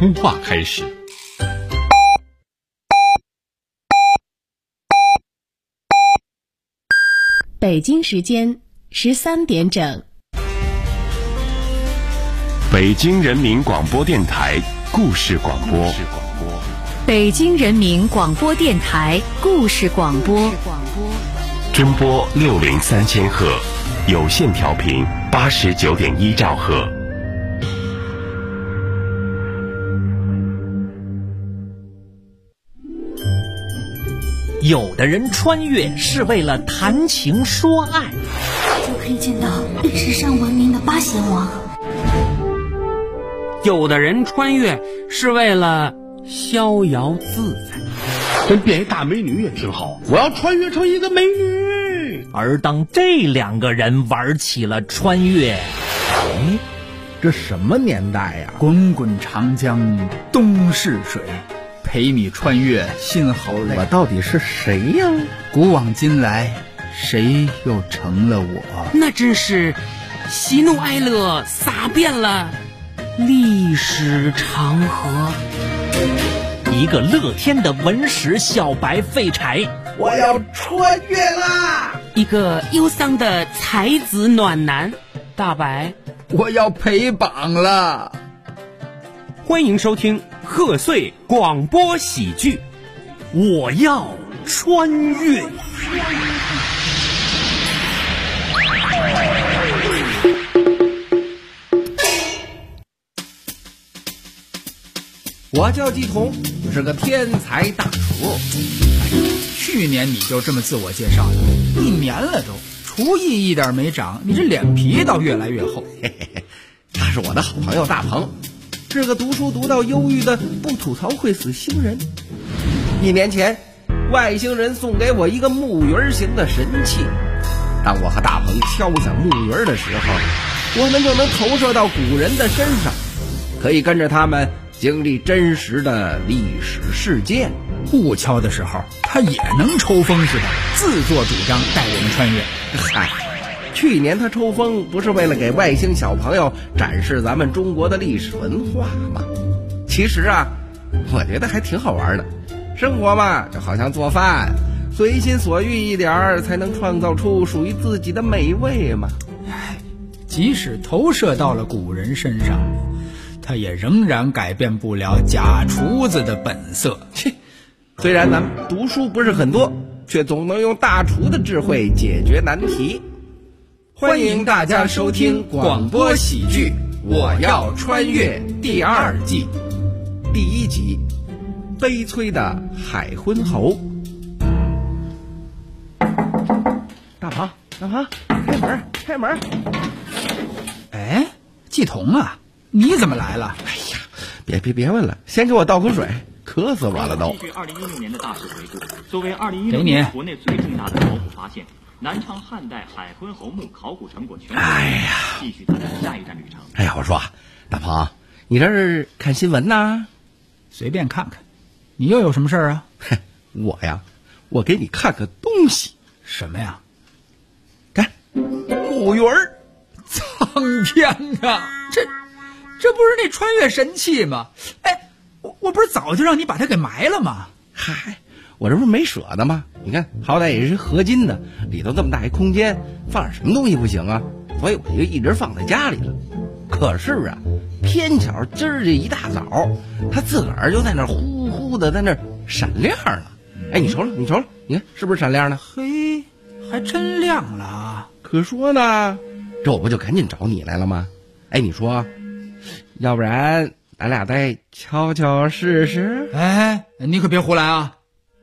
通话开始。 北京时间13点整。 北京人民广播电台故事广播。 北京人民广播电台故事广播。 中波603千赫，有线调频89.1兆赫。 有的人穿越是为了谈情说爱， 就可以见到历史上闻名的八贤王。 有的人穿越是为了逍遥自在， 真变一大美女也挺好，我要穿越成一个美女。 而当这两个人玩起了穿越， 这什么年代呀？ 滚滚长江东逝水，陪你穿越心好累。 我到底是谁呀？ 古往今来，谁又成了我？ 那真是喜怒哀乐洒遍了历史长河。 一个乐天的文史小白废柴， 我要穿越啦！ 一个忧伤的才子暖男大白， 我要陪榜了。 欢迎收听贺岁广播喜剧， 我要穿越。 我叫季彤，是个天才大厨。去年你就这么自我介绍的，1年了都，厨艺一点没长，你这脸皮倒越来越厚。 嘿嘿嘿，他是我的好朋友大鹏，是个读书读到忧郁的不吐槽会死星人。1年前，外星人送给我一个木鱼形的神器，当我和大鹏敲响木鱼的时候，我们就能投射到古人的身上，可以跟着他们经历真实的历史事件。 不敲的时候，他也能抽风似的自作主张带我们穿越。 嗨，去年他抽风不是为了给外星小朋友展示咱们中国的历史文化吗？其实啊，我觉得还挺好玩的。生活嘛，就好像做饭，随心所欲一点才能创造出属于自己的美味嘛。 即使投射到了古人身上，他也仍然改变不了假厨子的本色。 切，虽然咱们读书不是很多，却总能用大厨的智慧解决难题。欢迎大家收听广播喜剧《我要穿越》第2季第1集《悲催的海昏侯》。大鹏，开门！ 哎，季彤啊，你怎么来了？ 哎呀，别问了，先给我倒口水，渴死我了都。 继续2016年的大事回顾，作为2016年国内最重大的考古发现，南昌汉代海昏侯墓考古成果全继续他的下一站旅程。 哎呀，我说大鹏，你这是看新闻呐？ 随便看看，你又有什么事儿啊？ 我给你看个东西。 什么呀？ 看，木鱼儿。 苍天啊，这不是那穿越神器吗？哎，我不是早就让你把它给埋了吗？ 嗨，我这不是没舍得吗？你看，好歹也是合金的，里头这么大一空间，放点什么东西不行啊？所以我就一直放在家里了。可是啊，偏巧今儿这一大早，它自个儿就在那呼呼的在那闪亮了。哎，你瞅瞅，你看是不是闪亮呢？ 嘿，还真亮了啊！ 可说呢，这我不就赶紧找你来了吗？哎，你说，要不然咱俩再敲敲试试？ 哎，你可别胡来啊！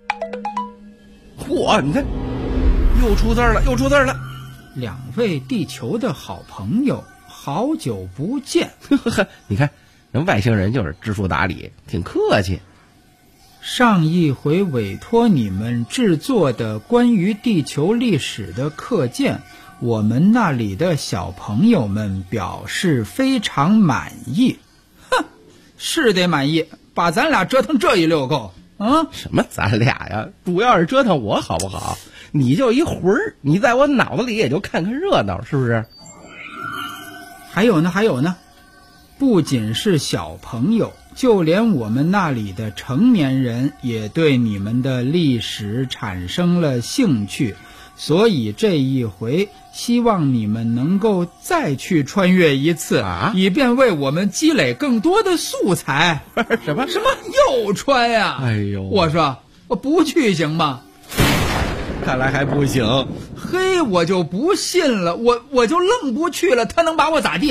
嚯，你看，又出字了。 2位地球的好朋友，好久不见。 你看，人外星人就是知书达理，挺客气。 上一回委托你们制作的关于地球历史的课件，我们那里的小朋友们表示非常满意。哼，是得满意，把咱俩折腾这一溜够啊！ 什么咱俩呀？主要是折腾我好不好？你就一魂儿，你在我脑子里也就看看热闹，是不是？ 还有呢，不仅是小朋友， 就连我们那里的成年人也对你们的历史产生了兴趣，所以这一回希望你们能够再去穿越一次啊， 以便为我们积累更多的素材。 什么又穿呀？ 哎呦， 我说我不去行吗？ 看来还不行。 嘿，我就不信了，我就愣不去了，他能把我咋地？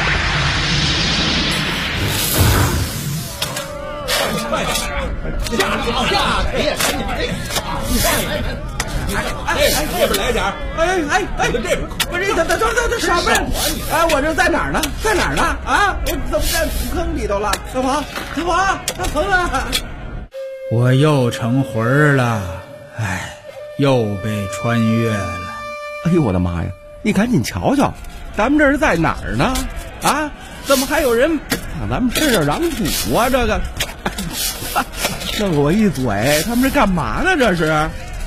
这边来点儿，这边不是他啥边？哎，我这在哪儿呢？在哪儿呢？啊，我怎么在土坑里头了？大鹏啊！ 我又成魂儿了，哎，又被穿越了。 哎呦我的妈呀！你赶紧瞧瞧，咱们这是在哪儿呢？啊，怎么还有人往咱们身上嚷土啊？这个，弄我一嘴，他们是干嘛呢？这是？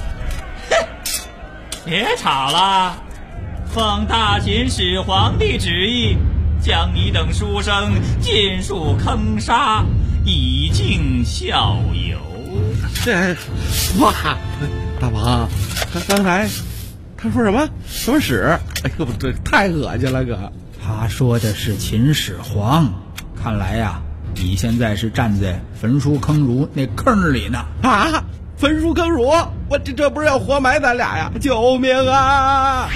别吵了，奉大秦始皇帝旨意，将你等书生尽数坑杀，以儆效尤。 这，哇，大王，刚才他说什么屎？哎呦，这太恶心了，哥。 他说的是秦始皇，看来呀，你现在是站在焚书坑儒那坑里呢。 啊！焚书坑儒，我这不是要活埋咱俩呀！救命啊！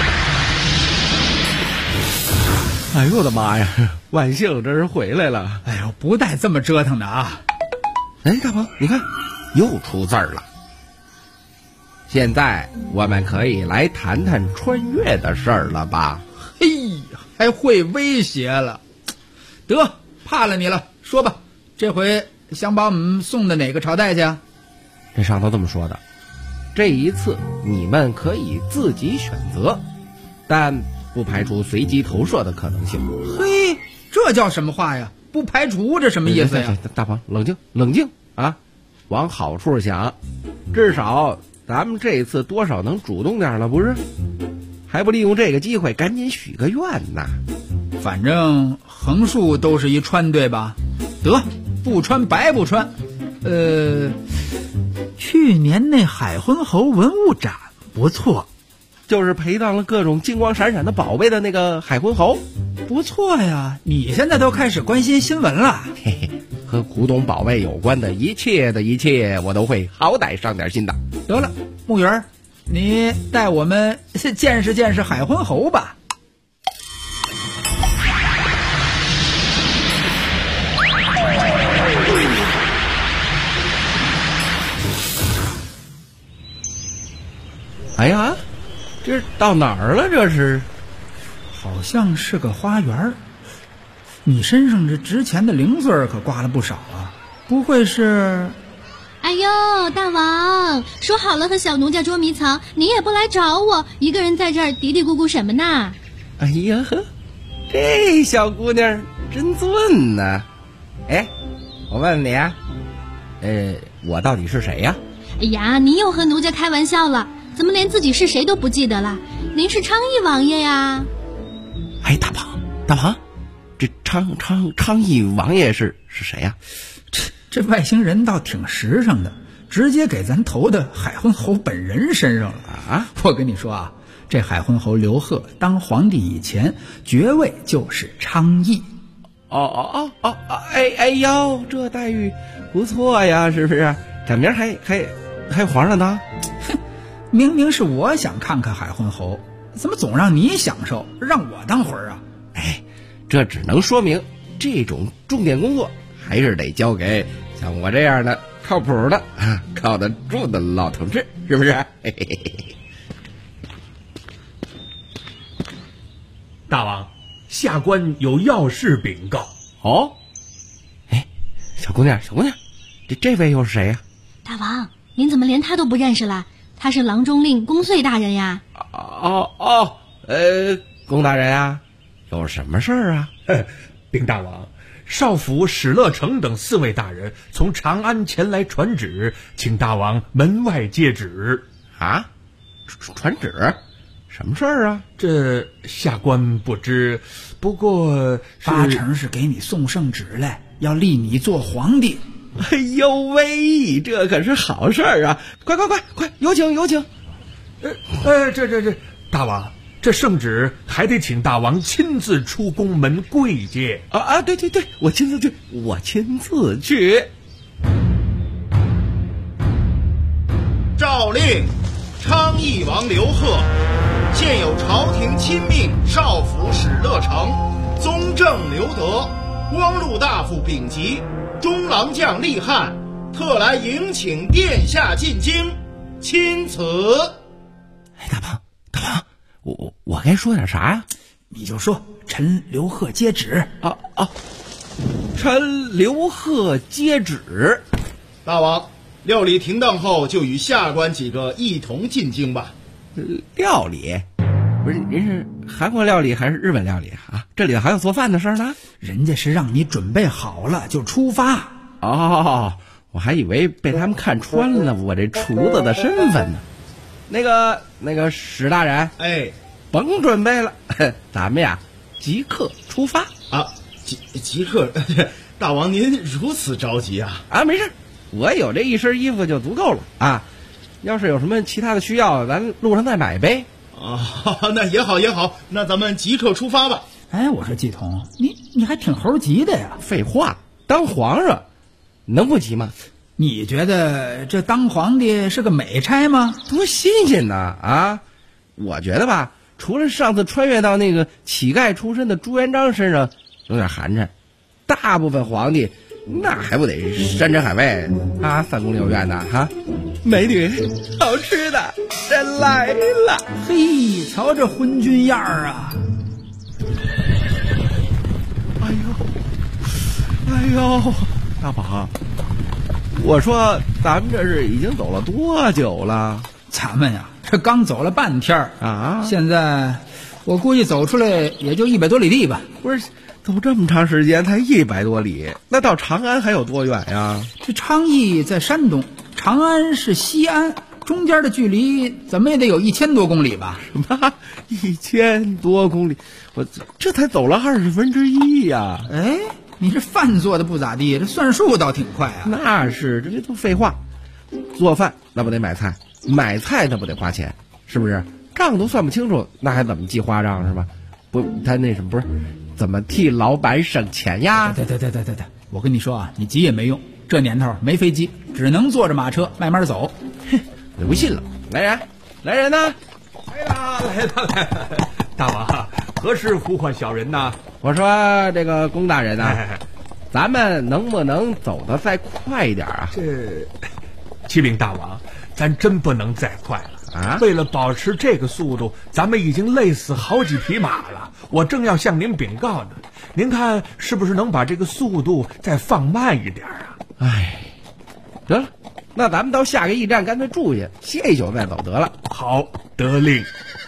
哎呦我的妈呀！万幸这是回来了。 哎呦，不带这么折腾的啊！ 哎，大鹏，你看，又出字儿了。现在我们可以来谈谈穿越的事儿了吧？ 嘿，还会威胁了。得，怕了你了，说吧，这回想把我们送到哪个朝代去啊？ 这上头这么说的，这一次你们可以自己选择，但不排除随机投射的可能性。 嘿，这叫什么话呀？不排除，这什么意思呀？ 大鹏，冷静啊！往好处想，至少咱们这次多少能主动点了，不是？还不利用这个机会赶紧许个愿呐！ 反正横竖都是一穿，对吧？得，不穿白不穿。去年那海昏侯文物展不错， 就是陪葬了各种金光闪闪的宝贝的那个海昏侯， 不错呀。你现在都开始关心新闻了。 嘿嘿，和古董宝贝有关的一切，我都会好歹上点心的。 得了，木园，你带我们见识海昏侯吧。 哎呀，这到哪儿了？这是， 好像是个花园。你身上这值钱的零碎可刮了不少啊，不会是？ 哎呦，大王，说好了和小奴家捉迷藏，你也不来找我，一个人在这儿嘀嘀咕咕什么呢？ 哎呀呵，这小姑娘真俊呢。哎，我问你啊，我到底是谁呀？ 哎呀，你又和奴家开玩笑了，怎么连自己是谁都不记得了？您是昌邑王爷呀。 哎，大鹏，这昌邑王爷是谁呀？ 这外星人倒挺实诚的，直接给咱投的海昏侯本人身上了啊！我跟你说啊，这海昏侯刘贺当皇帝以前，爵位就是昌邑。 哎呦，这待遇不错呀，是不是？赶明儿还皇上呢？ 哼，明明是我想看看海昏侯，怎么总让你享受，让我当魂啊？ 哎，这只能说明这种重点工作还是得交给像我这样的靠谱的、靠得住的老同志，是不是？嘿嘿嘿。 大王，下官有要事禀告。 哦，哎，小姑娘，这位又是谁呀？ 大王，您怎么连他都不认识了？他是郎中令公遂大人呀。 公大人呀，有什么事儿啊？ 禀大王，少府史乐成等4位大人从长安前来传旨，请大王门外接旨。 啊？传旨？什么事儿啊？ 这下官不知，不过八成是给你送圣旨来， 要立你做皇帝。 哎呦喂，这可是好事儿啊！快，有请。 这，大王，这圣旨还得请大王亲自出宫门跪接啊！对，我亲自去。 诏令，昌邑王刘贺，现有朝廷亲命少府史乐成、宗正刘德、光禄大夫丙吉、中郎将厉汉，特来迎请殿下进京，钦此。 哎，大王，我该说点啥呀？ 你就说臣刘贺接旨。 臣刘贺接旨。 大王，料理停当后，就与下官几个一同进京吧。 料理？不是，您是韩国料理还是日本料理啊？这里还有做饭的事儿呢？ 人家是让你准备好了就出发。 哦，我还以为被他们看穿了我这厨子的身份呢。那个史大人，甭准备了，咱们呀即刻出发啊！即刻，大王您如此着急啊？ 啊，没事，我有这一身衣服就足够了啊。要是有什么其他的需要，咱路上再买呗。 那也好，那咱们即刻出发吧。 哎，我说季童，你还挺猴急的呀？ 废话，当皇上能不急吗？ 你觉得这当皇帝是个美差吗？ 多新鲜呐！啊，我觉得吧，除了上次穿越到那个乞丐出身的朱元璋身上有点寒碜，大部分皇帝那还不得山珍海味啊，三宫六院的哈，美女好吃的真来了。 嘿，瞧这昏君样儿啊！ 哎呦，大宝，我说咱们这是已经走了多久了？ 咱们呀，这刚走了半天啊！ 现在我估计走出来也就100多里地吧。 不是，走这么长时间才100多里，那到长安还有多远呀？ 这昌邑在山东，长安是西安，中间的距离怎么也得有1000多公里吧？ 什么1000多公里？我这才走了1/20呀！ 哎，你这饭做的不咋地，这算数倒挺快啊。 那是，这都废话。做饭那不得买菜，买菜那不得花钱，是不是？账都算不清楚，那还怎么记花账是吧？不，他那什么不是怎么替老板省钱呀？ 对，我跟你说啊，你急也没用，这年头没飞机，只能坐着马车慢慢走。 哼，我不信了。来人呢？ 来了，大王，何时呼唤小人呢？ 我说这个龚大人呢，咱们能不能走得再快一点啊？ 启禀大王，咱真不能再快了啊！ 为了保持这个速度，咱们已经累死好几匹马了。我正要向您禀告呢，您看是不是能把这个速度再放慢一点啊？ 哎，得了，那咱们到下个驿站干脆住下，歇一宿再走得了。 好，得令。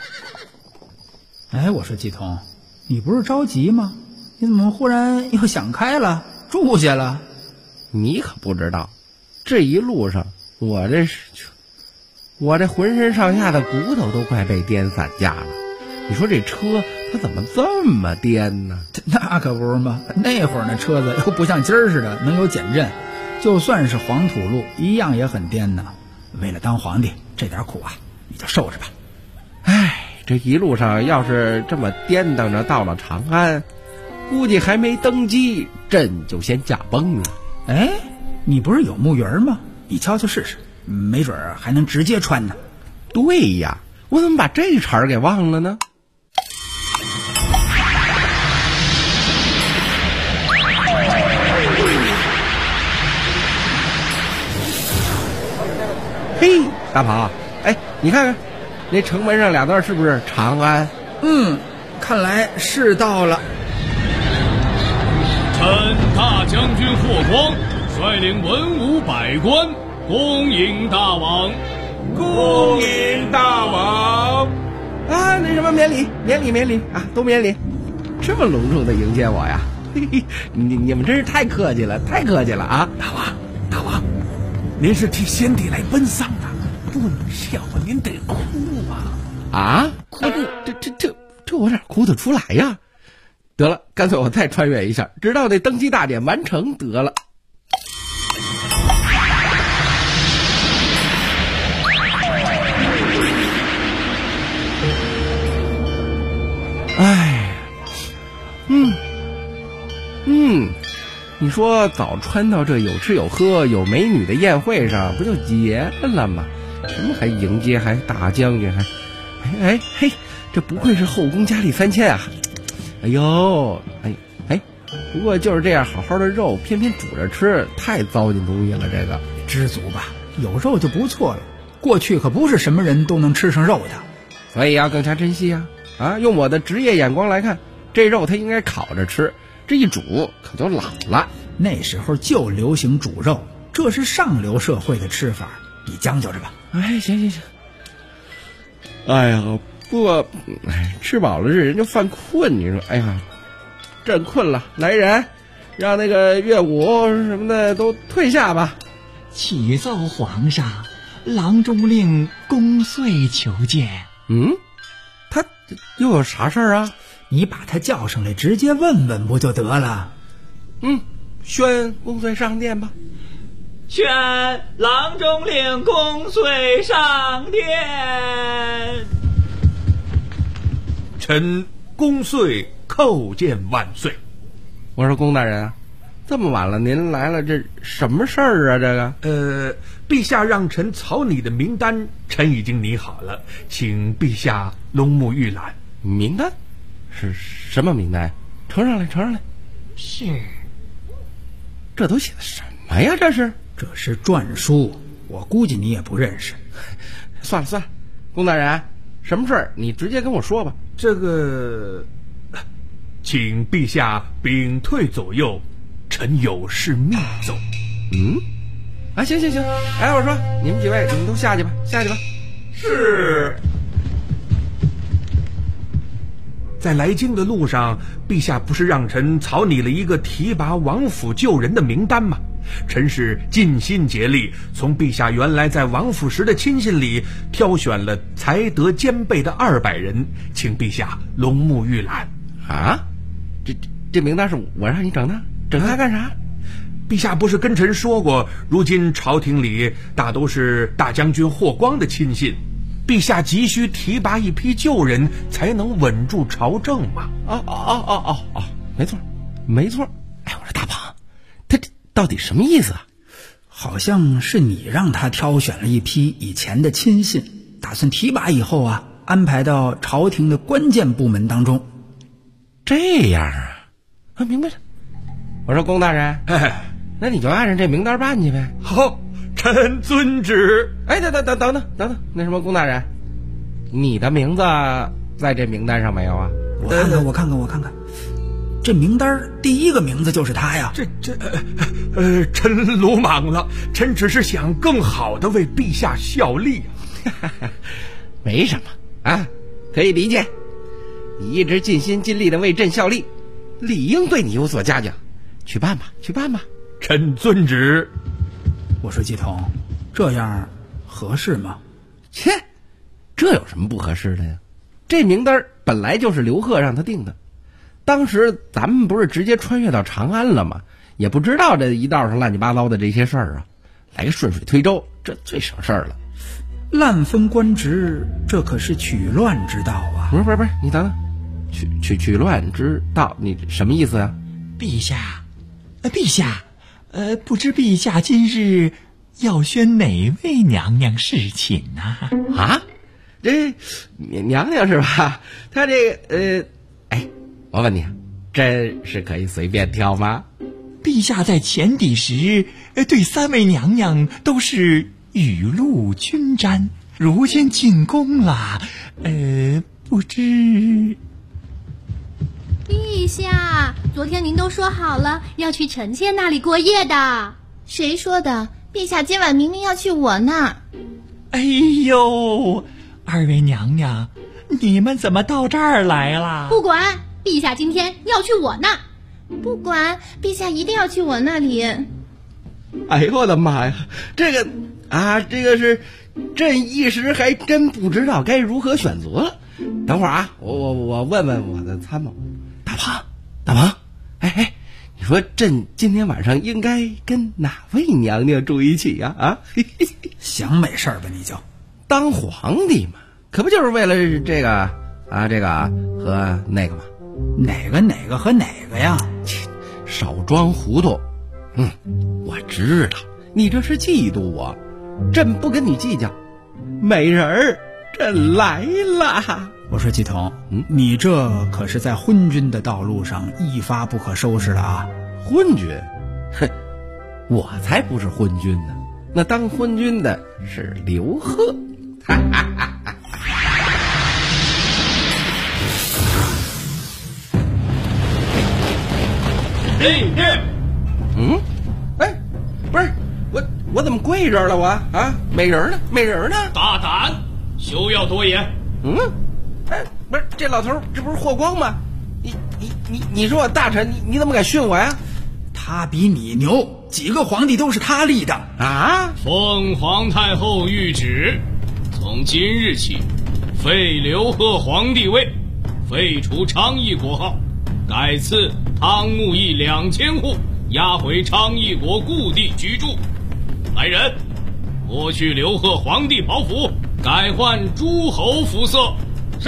哎，我说季童，你不是着急吗？你怎么忽然又想开了，住下了？ 你可不知道，这一路上我这浑身上下的骨头都快被颠散架了。你说这车它怎么这么颠呢？ 那可不是嘛，那会儿那车子又不像今儿似的能有减震，就算是黄土路一样也很颠呢。为了当皇帝，这点苦啊你就受着吧。 哎，这一路上要是这么颠荡着到了长安，估计还没登基朕就先驾崩了。 哎，你不是有木鱼吗？你敲敲试试，没准还能直接穿呢。 对呀，我怎么把这茬儿给忘了呢？嘿，大宝，哎，你看看那城门上俩字是不是长安？ 看来是到了。 臣大将军霍光率领文武百官恭迎大王。 恭迎大王啊！那什么，免礼啊，都免礼，这么隆重的迎接我呀！嘿嘿，你们真是太客气了啊！ 大王，您是替先帝来奔丧的，不能笑话，您得哭啊！ 啊，哭？这我哪哭得出来呀？ 得了，干脆我再穿越一下，直到那登基大典完成得了。哎，你说早穿到这有吃有喝有美女的宴会上，不就结了吗？什么还迎接，还大将军，还嘿，这不愧是后宫佳丽3000啊！哎呦，不过就是这样好好的肉，偏偏煮着吃，太糟践东西了。这个知足吧，有肉就不错了。过去可不是什么人都能吃上肉的， 所以要更加珍惜啊！用我的职业眼光来看，这肉它应该烤着吃，这一煮可就老了。 那时候就流行煮肉，这是上流社会的吃法，你将就着吧。 行。哎呀，不过吃饱了这人就犯困，你说，哎呀，朕困了，来人，让那个乐舞什么的都退下吧。 启奏皇上，郎中令公遂求见。 他又有啥事儿啊？ 你把他叫上来，直接问问不就得了？ 宣公遂上殿吧。 宣郎中令公遂上殿。 臣公遂叩见万岁。 我说公大人啊，这么晚了您来了，这什么事儿啊？这个陛下让臣草拟的名单，臣已经拟好了，请陛下龙目预览。 名单是什么名单？呈上来。 是。 这都写的什么呀？这是篆书，我估计你也不认识。 算了，公大人，什么事儿你直接跟我说吧。 这个，请陛下屏退左右，臣有事密奏。 行。我说你们几位，你们都下去吧。 是。在来京的路上，陛下不是让臣草拟了一个提拔王府旧人的名单吗？臣是尽心竭力，从陛下原来在王府时的亲信里挑选了才德兼备的200人，请陛下龙目预览。 这名单是我让你整的，整它干啥？ 陛下不是跟臣说过，如今朝廷里大都是大将军霍光的亲信，陛下急需提拔一批旧人，才能稳住朝政嘛。没错。 我说大鹏，他这到底什么意思啊？ 好像是你让他挑选了一批以前的亲信，打算提拔以后安排到朝廷的关键部门当中。 这样啊，明白了。我说公大人，那你就按照这名单办去呗。 好，臣遵旨。 等，那什么，公大人，你的名字在这名单上没有啊？ 我看看，这名单第一个名字就是他呀。 臣鲁莽了，臣只是想更好的为陛下效力。 没什么可以理解。你一直尽心尽力的为朕效力，理应对你有所嘉奖。去办吧。 臣遵旨。 我说季统，这样合适吗？ 切，这有什么不合适的呀？这名单本来就是刘贺让他定的，当时咱们不是直接穿越到长安了吗？也不知道这一道上乱七八糟的这些事儿来个顺水推舟，这最省事儿了。 滥分官职，这可是取乱之道啊！ 不是，你等等，取乱之道，你什么意思啊？ 陛下，不知陛下今日要宣哪位娘娘侍寝呢？ 这娘娘是吧？她这个我问你，朕是可以随便挑吗？ 陛下在前邸时对3位娘娘都是雨露均沾，如今进宫了，不知。 陛下，昨天您都说好了要去臣妾那里过夜的。 谁说的？陛下今晚明明要去我那儿。 哎呦，2位娘娘，你们怎么到这儿来了？ 不管，陛下今天要去我那。 不管，陛下一定要去我那里。 哎呦我的妈呀，这个是朕一时还真不知道该如何选择了。等会儿我问问我的参谋大胖， 大王，你说朕今天晚上应该跟哪位娘娘住一起呀？啊， 想美事儿吧？你就当皇帝嘛，可不就是为了这个啊，这个和那个吗？ 哪个和哪个呀？ 少装糊涂。我知道你这是嫉妒我，朕不跟你计较。美人儿，朕来了。 我说季童，你这可是在昏君的道路上一发不可收拾了啊！ 昏君？哼，我才不是昏君呢，那当昏君的是刘贺。哈哈哈哈。不是我怎么跪这儿了？我啊，美人呢？美人呢？ 大胆，休要多言。 不是这老头，这不是霍光吗？你说我大臣，你怎么敢训我呀？ 他比你牛，几个皇帝都是他立的啊！ 奉皇太后谕旨，从今日起，废刘贺皇帝位，废除昌邑国号，改赐汤沐邑2000户，押回昌邑国故地居住。来人，剥去刘贺皇帝袍服，改换诸侯服色。是。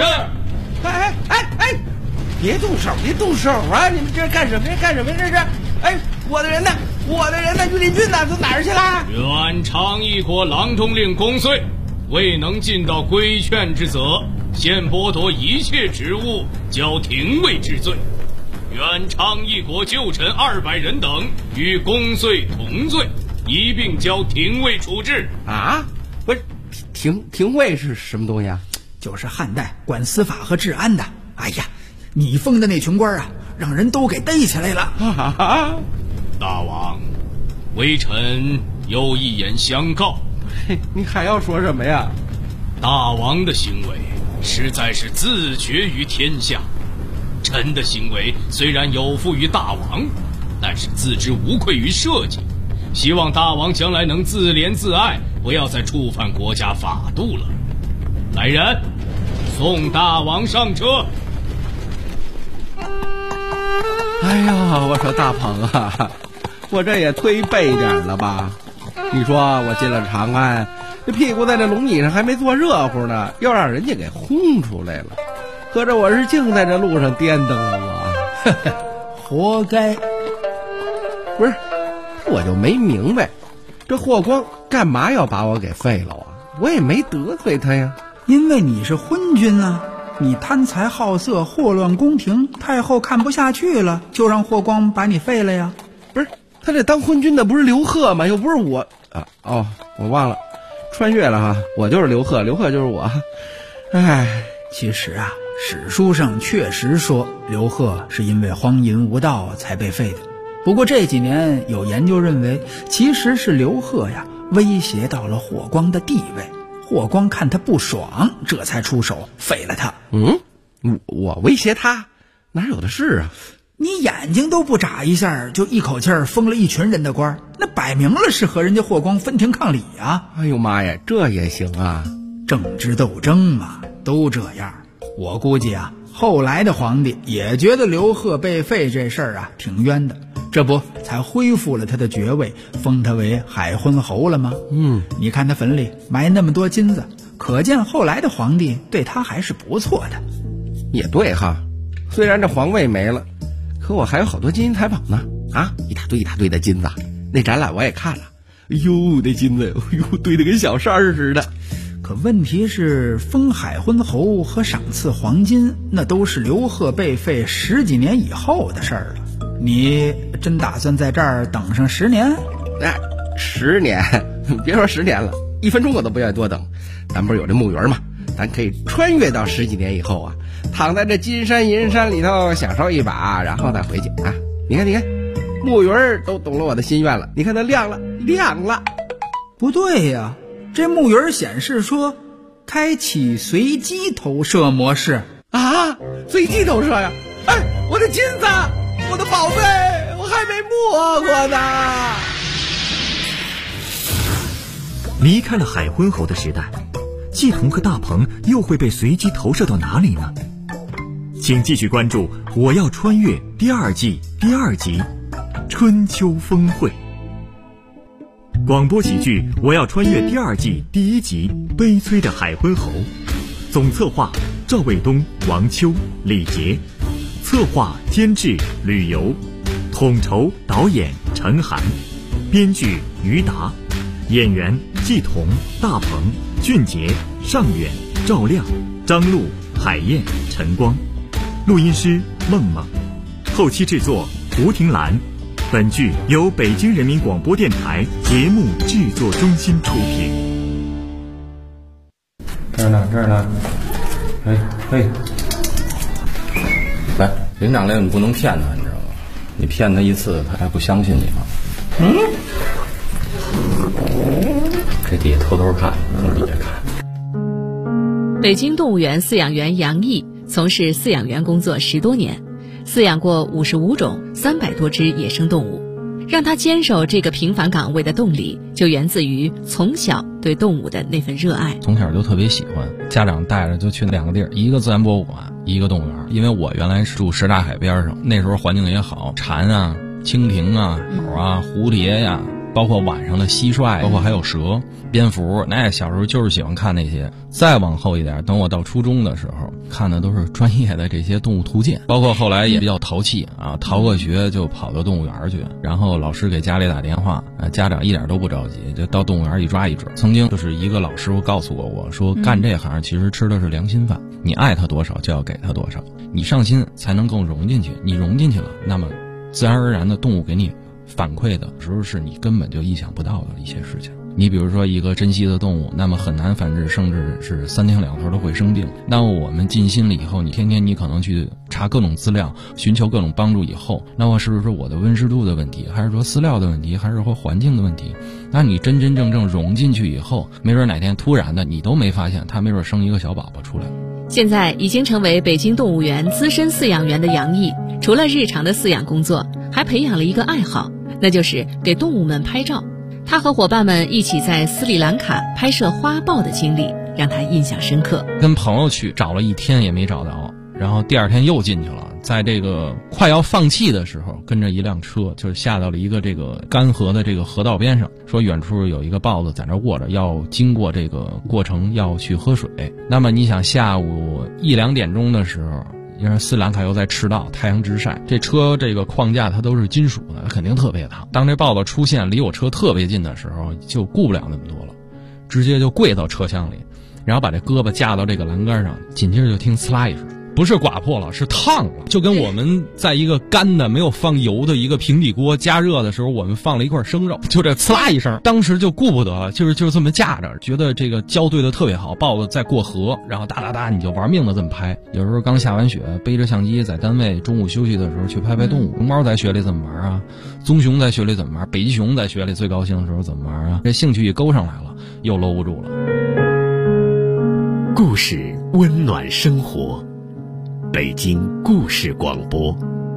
别动手啊！你们这干什么呀？这是？我的人呢？御林军呢？都哪儿去了？ 原昌邑国郎中令公遂，未能尽到规劝之责，现剥夺一切职务，交廷尉治罪。原昌邑国旧臣200人等与公遂同罪，一并交廷尉处置。 啊？不是，廷尉是什么东西啊？ 就是汉代管司法和治安的。哎呀，你封的那群官啊，让人都给逮起来了。 大王，微臣有一言相告。 你还要说什么呀？ 大王的行为实在是自绝于天下，臣的行为虽然有负于大王，但是自知无愧于社稷，希望大王将来能自怜自爱，不要再触犯国家法度了。来人，送大王上车。 哎呀，我说大鹏啊，我这也忒背点了吧？你说我进了长安，这屁股在这龙椅上还没坐热乎呢，又让人家给轰出来了，合着我是净在这路上颠蹬了我。 活该。 不是，我就没明白，这霍光干嘛要把我给废了啊？我也没得罪他呀。 因为你是昏君啊，你贪财好色，祸乱宫廷，太后看不下去了，就让霍光把你废了呀。 不是，他这当昏君的不是刘贺吗？又不是我啊！我忘了，穿越了哈，我就是刘贺，刘贺就是我。 其实啊，史书上确实说刘贺是因为荒淫无道才被废的。不过这几年有研究认为，其实是刘贺呀威胁到了霍光的地位。霍光看他不爽，这才出手废了他。 我威胁他？哪有的事啊？ 你眼睛都不眨一下，就一口气封了一群人的官，那摆明了是和人家霍光分庭抗礼啊！ 哎呦妈呀，这也行啊？ 政治斗争嘛，都这样。我估计啊，后来的皇帝也觉得刘贺被废这事儿啊挺冤的，这不才恢复了他的爵位，封他为海昏侯了吗？你看他坟里埋那么多金子，可见后来的皇帝对他还是不错的。 也对哈，虽然这皇位没了，可我还有好多金银财宝呢啊，一大堆的金子。那展览我也看了，哎呦，那金子堆得跟小山似的。 可问题是，封海昏侯和赏赐黄金，那都是刘贺被废10几年以后的事儿了。你真打算在这儿等上10年 ？10年？别说10年了，1分钟我都不愿意多等。咱不是有这木鱼吗？咱可以穿越到10几年以后啊，躺在这金山银山里头享受一把，然后再回去啊。你看，木鱼都懂了我的心愿了。你看它亮了。 不对呀，这木鱼显示说开启随机投射模式啊！随机投射呀！我的金子，我的宝贝，我还没摸过呢。 离开了海昏侯的时代，季童和大鹏又会被随机投射到哪里呢？请继续关注《我要穿越》 第2季第2集《春秋峰会》。广播喜剧《我要穿越》第2季第1集《悲催的海昏侯》，总策划赵卫东、王秋、李杰，策划监制吕游，统筹导演陈寒，编剧于达，演员季彤、大鹏、俊杰、尚远、赵亮、张璐、海燕、陈光，录音师梦梦，后期制作胡婷兰。本剧由北京人民广播电台节目制作中心出品。 这儿呢，嘿，来，领长令你不能骗他，你知道吗？你骗他一次，他还不相信你吗？这底下偷偷看，底下看。 北京动物园饲养员杨毅从事饲养员工作10多年，饲养过55种300多只野生动物。让他坚守这个平凡岗位的动力，就源自于从小对动物的那份热爱。 从小就特别喜欢，家长带着就去2个地儿，一个自然博物馆，一个动物园。因为我原来是住什刹海边上，那时候环境也好，蝉啊、蜻蜓啊、鸟啊、蝴蝶呀，包括晚上的蟋蟀，包括还有蛇、蝙蝠，那小时候就是喜欢看那些。再往后一点，等我到初中的时候，看的都是专业的这些动物图鉴，包括后来也比较淘气啊，逃过学就跑到动物园去，然后老师给家里打电话，家长一点都不着急，就到动物园一抓一准。曾经就是一个老师傅告诉过我说，干这行其实吃的是良心饭，你爱他多少就要给他多少，你上心才能更融进去，你融进去了，那么自然而然的动物给你反馈的时候是你根本就意想不到的一些事情。你比如说一个珍稀的动物，那么很难繁殖，甚至是3天2头都会生病。那么我们尽心了以后，你天天你可能去查各种资料，寻求各种帮助以后，那么是不是我的温湿度的问题，还是说饲料的问题，还是说环境的问题？那你真真正正融进去以后，没准哪天突然的你都没发现，它没准生一个小宝宝出来。 现在已经成为北京动物园资深饲养员的杨毅，除了日常的饲养工作，还培养了一个爱好，那就是给动物们拍照。他和伙伴们一起在斯里兰卡拍摄花豹的经历让他印象深刻。 跟朋友去找了1天也没找到，然后第2天又进去了，在这个快要放弃的时候，跟着一辆车就下到了一个这个干涸的这个河道边上，说远处有一个豹子在那卧着，要经过这个过程要去喝水。那么你想下午1、2点钟的时候，因为斯里兰卡又在赤道，太阳直晒，这车这个框架它都是金属的，肯定特别烫。当这豹子出现离我车特别近的时候，就顾不了那么多了，直接就跪到车厢里，然后把这胳膊架到这个栏杆上，紧接着就听呲啦一声，不是刮破了，是烫了，就跟我们在一个干的没有放油的一个平底锅加热的时候，我们放了一块生肉，就这呲啦一声，当时就顾不得了，就是这么架着，觉得这个胶对的特别好，豹子在过河，然后哒哒哒你就玩命的这么拍。有时候刚下完雪，背着相机在单位中午休息的时候去拍动物。熊猫在雪里怎么玩啊？棕熊在雪里怎么玩？北极熊在雪里最高兴的时候怎么玩啊？这兴趣一勾上来了，又搂不住了。 故事温暖生活，北京故事广播。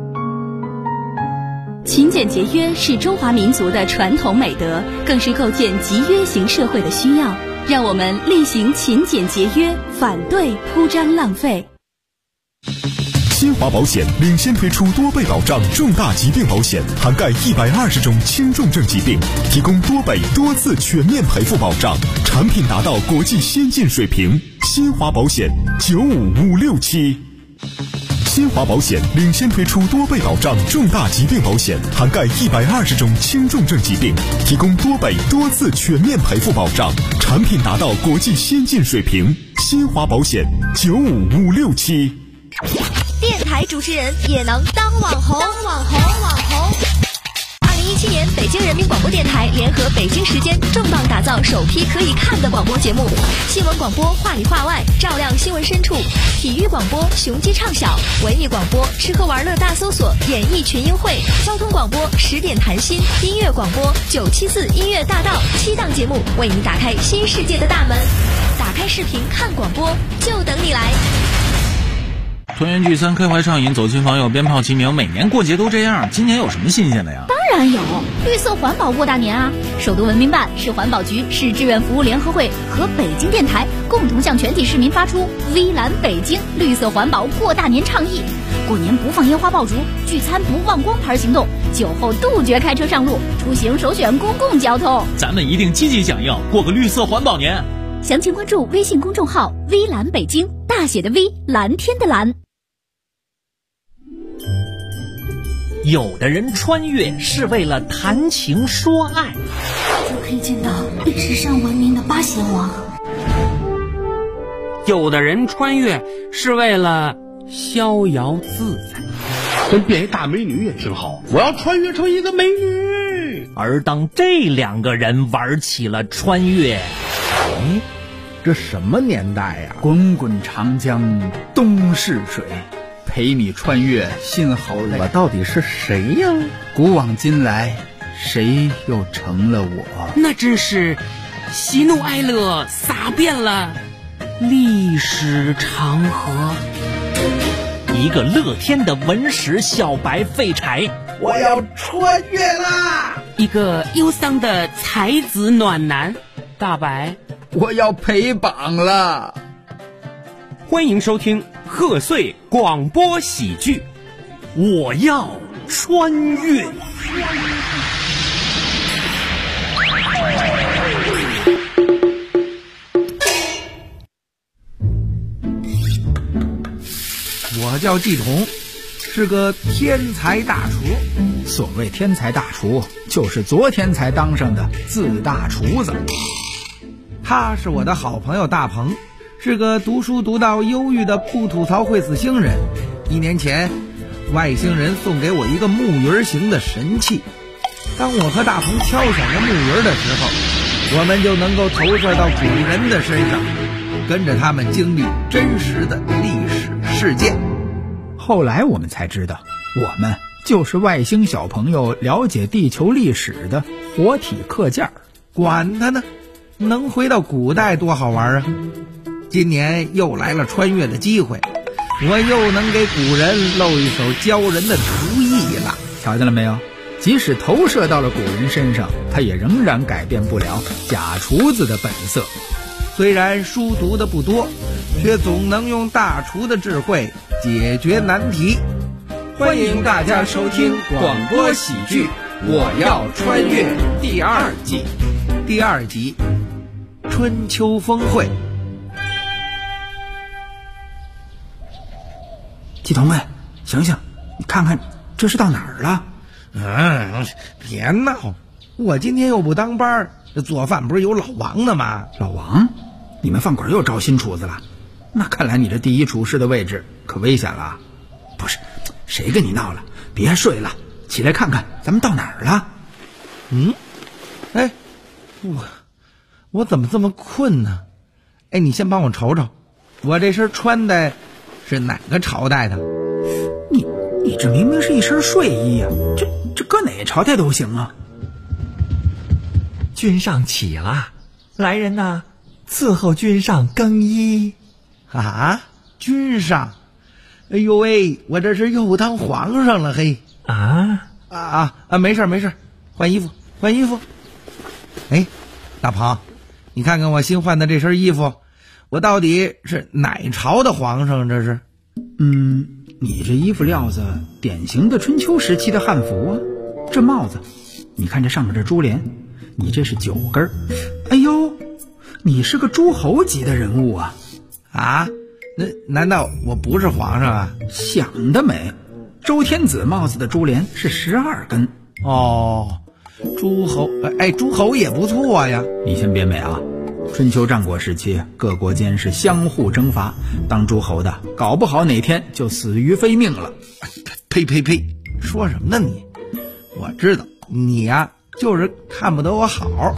勤俭节约是中华民族的传统美德，更是构建集约型社会的需要。让我们力行勤俭节约，反对铺张浪费。 新华保险领先推出多倍保障重大疾病保险，涵盖120种轻重症疾病，提供多倍多次全面赔付保障，产品达到国际先进水平。新华保险95567。新华保险领先推出多倍保障重大疾病保险，涵盖120种轻重症疾病，提供多倍多次全面赔付保障，产品达到国际先进水平。新华保险95567。 电台主持人也能当网红。2017年，北京人民广播电台联合北京时间重磅打造首批可以看的广播节目。新闻广播话里话外，照亮新闻深处；体育广播雄鸡唱晓；文艺广播吃喝玩乐大搜索，演艺群英会；交通广播10点谈心；音乐广播974音乐大道。7档节目为你打开新世界的大门。打开视频看广播，就等你来。 团圆聚餐，开怀畅饮，走亲访友，鞭炮齐鸣，每年过节都这样，今年有什么新鲜的呀？ 当然有，绿色环保过大年啊！首都文明办、市环保局、市志愿服务联合会和北京电台共同向全体市民发出“微蓝北京绿色环保过大年倡议”， 过年不放烟花爆竹，聚餐不忘光牌行动，酒后杜绝开车上路，出行首选公共交通。 咱们一定积极响应，过个绿色环保年。 详情关注微信公众号“微蓝北京”，大写的 V， 蓝天的蓝。 有的人穿越是为了谈情说爱， 就可以见到历史上闻名的八贤王。 有的人穿越是为了逍遥自在， 真变一大美女也挺好，我要穿越成一个美女。 而当这两个人玩起了穿越， 这什么年代呀？ 滚滚长江东逝水，陪你穿越新好累。 我到底是谁呀？ 古往今来，谁又成了我？ 那真是喜怒哀乐洒遍了历史长河。 一个乐天的文史小白废柴， 我要穿越啦！ 一个忧伤的才子暖男大白， 我要陪榜了。 欢迎收听贺岁广播喜剧， 我要穿越。 我叫季彤，是个天才大厨。 所谓天才大厨，就是昨天才当上的自大厨子。 他是我的好朋友大鹏，是个读书读到忧郁的不吐槽会死星人。1年前，外星人送给我一个木鱼形的神器。当我和大鹏敲响了木鱼的时候，我们就能够投射到古人的身上，跟着他们经历真实的历史事件。 后来我们才知道，我们就是外星小朋友了解地球历史的活体课件。 管他呢，能回到古代多好玩啊！今年又来了穿越的机会，我又能给古人露一手教人的厨艺了。 瞧见了没有？即使投射到了古人身上，他也仍然改变不了假厨子的本色。 虽然书读的不多，却总能用大厨的智慧解决难题。欢迎大家收听广播喜剧《我要穿越》第2季，第2集春秋峰会。 季彤妹，醒醒，你看看这是到哪儿了？ 别闹，我今天又不当班，做饭不是有老王的吗？ 老王？你们饭馆又招新厨子了？那看来你这第一厨师的位置可危险了。不是，谁跟你闹了？别睡了，起来看看咱们到哪儿了。 我怎么这么困呢？你先帮我瞅瞅，我这身穿的是哪个朝代的？ 你这明明是一身睡衣呀，这搁哪朝代都行啊。 君上起了，来人呐，伺候君上更衣。 啊，君上，哎呦喂，我这是又当皇上了嘿！没事，换衣服。大鹏，你看看我新换的这身衣服，我到底是哪朝的皇上？这是？ 你这衣服料子典型的春秋时期的汉服啊。这帽子，你看这上面这珠帘，你这是9根。哎呦，你是个诸侯级的人物啊！ 那难道我不是皇上啊？ 想得美！周天子帽子的珠帘是12根。 诸侯也不错呀。 你先别美啊！春秋战国时期，各国间是相互征伐，当诸侯的搞不好哪天就死于非命了。 呸！说什么呢你？我知道你呀，就是看不得我好。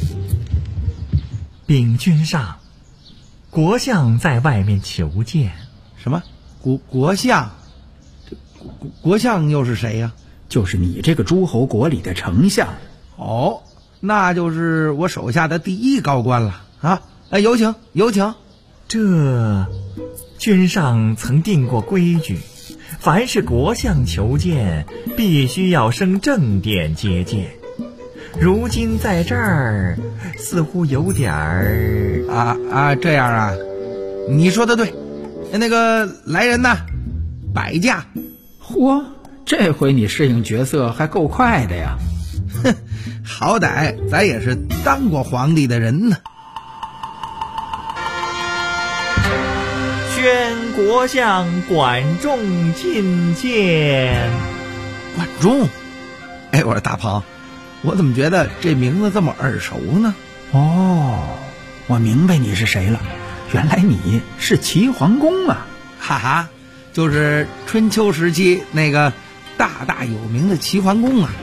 禀君上，国相在外面求见。 什么？国相？国相又是谁呀？ 就是你这个诸侯国里的丞相。 那就是我手下的第一高官了啊！有请。 这君上曾定过规矩，凡是国相求见，必须要升正殿接见。如今在这儿，似乎有点儿这样啊？你说的对，那个来人呐，摆驾嚯，这回你适应角色还够快的呀。 哼，好歹咱也是当过皇帝的人呢。 宣国相管仲觐见。 管仲？哎，我说大鹏，我怎么觉得这名字这么耳熟呢？ 哦，我明白你是谁了，原来你是齐桓公啊！ 哈哈，就是春秋时期那个大大有名的齐桓公啊。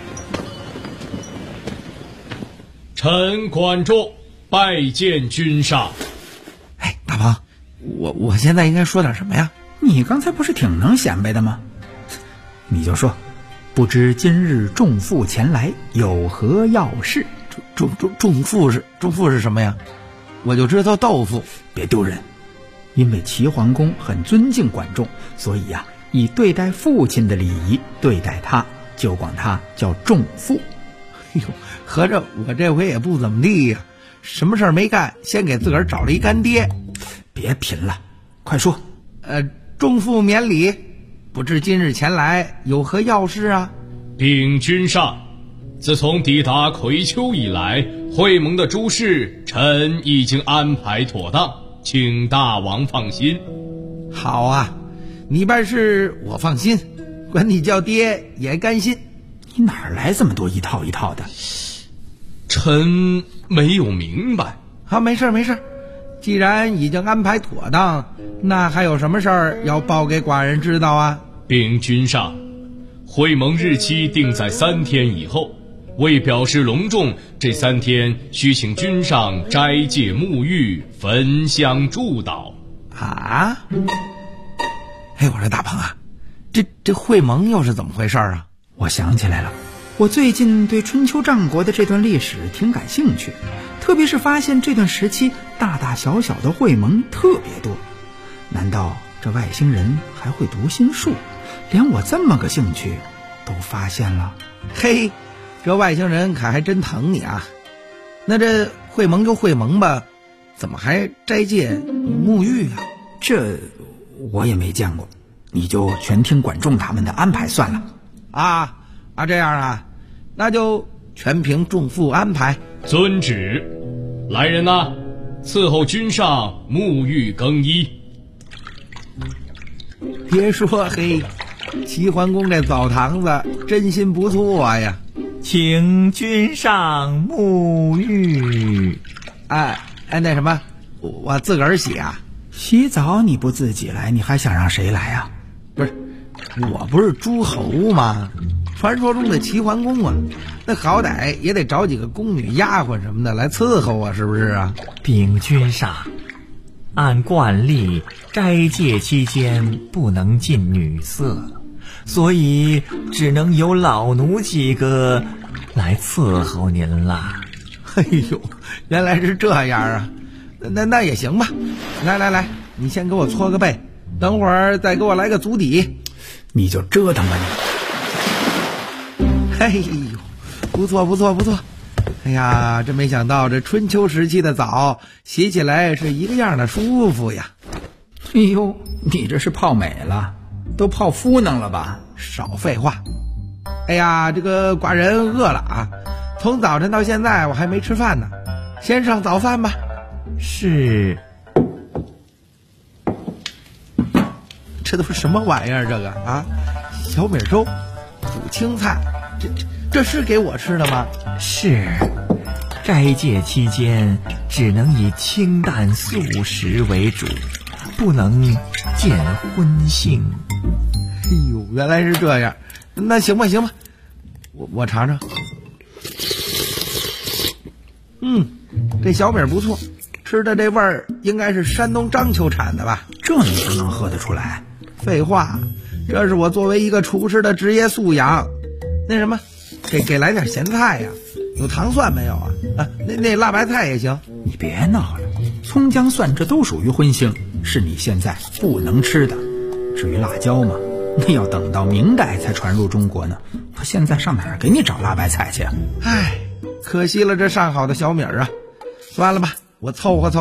臣管仲拜见君上。 哎，大鹏，我现在应该说点什么呀？ 你刚才不是挺能显摆的吗？你就说，不知今日仲父前来，有何要事？ 仲父是什么呀？我就知道豆腐。 别丢人，因为齐桓公很尊敬管仲，所以以对待父亲的礼仪对待他，就管他叫仲父。 哎呦，合着我这回也不怎么地呀，什么事儿没干，先给自个儿找了一干爹。 别贫了，快说。 仲父免礼，不知今日前来有何要事啊？ 禀君上，自从抵达葵丘以来，会盟的诸事臣已经安排妥当，请大王放心。 好啊，你办事我放心，管你叫爹也甘心。 你哪来这么多一套一套的？ 臣没有明白。 好，没事没事，既然已经安排妥当，那还有什么事儿要报给寡人知道啊？ 禀君上，会盟日期定在3天以后，为表示隆重，这3天需请君上斋戒沐浴，焚香祝祷。 啊？哎，我说大鹏啊，这会盟又是怎么回事啊？ 我想起来了，我最近对春秋战国的这段历史挺感兴趣，特别是发现这段时期大大小小的会盟特别多。难道这外星人还会读心术，连我这么个兴趣都发现了？ 嘿，这外星人可还真疼你啊！那这会盟就会盟吧，怎么还斋戒沐浴啊？ 这我也没见过，你就全听管仲他们的安排算了。 这样啊，那就全凭仲父安排。 遵旨。来人呐，伺候君上沐浴更衣。 别说，嘿，齐桓公这澡堂子真心不错呀。 请君上沐浴。 那什么，我自个儿洗啊？ 洗澡你不自己来，你还想让谁来啊？ 不是，我不是诸侯吗？传说中的齐桓公啊，那好歹也得找几个宫女丫鬟什么的来伺候啊，是不是啊？ 禀君上，按惯例斋戒期间不能近女色，所以只能由老奴几个来伺候您啦。 哎呦，原来是这样啊！那也行吧。来，你先给我搓个背，等会儿再给我来个足底。 你就折腾吧你。 哎呦，不错。哎呀，真没想到这春秋时期的澡洗起来是一个样的舒服呀。 哎呦，你这是泡美了，都泡敷弄了吧？ 少废话。哎呀，这个寡人饿了啊，从早晨到现在我还没吃饭呢，先上早饭吧。 是。 这都是什么玩意儿？这个啊，小米粥煮青菜，这是给我吃的吗？ 是。斋戒期间只能以清淡素食为主，不能见荤腥。 哎呦，原来是这样。那行吧，我尝尝。这小米不错，吃的这味儿应该是山东章丘产的吧？ 这你都能喝得出来？ 废话，这是我作为一个厨师的职业素养。那什么，给来点咸菜呀，有糖蒜没有啊？那辣白菜也行。 你别闹了，葱姜蒜这都属于荤腥，是你现在不能吃的。至于辣椒嘛，那要等到明代才传入中国呢，我现在上哪儿给你找辣白菜去？ 唉，可惜了这上好的小米啊。算了吧，我凑合。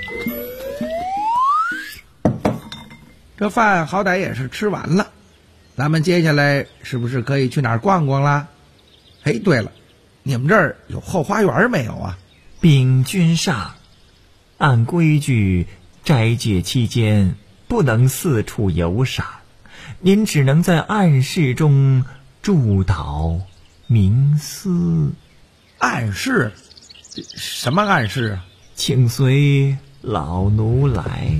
这饭好歹也是吃完了， 咱们接下来是不是可以去哪儿逛逛啦？哎，对了，你们这儿有后花园没有啊？ 禀君上，按规矩，斋戒期间不能四处游赏，您只能在暗室中祝祷冥思。 暗室？什么暗室啊？ 请随老奴来。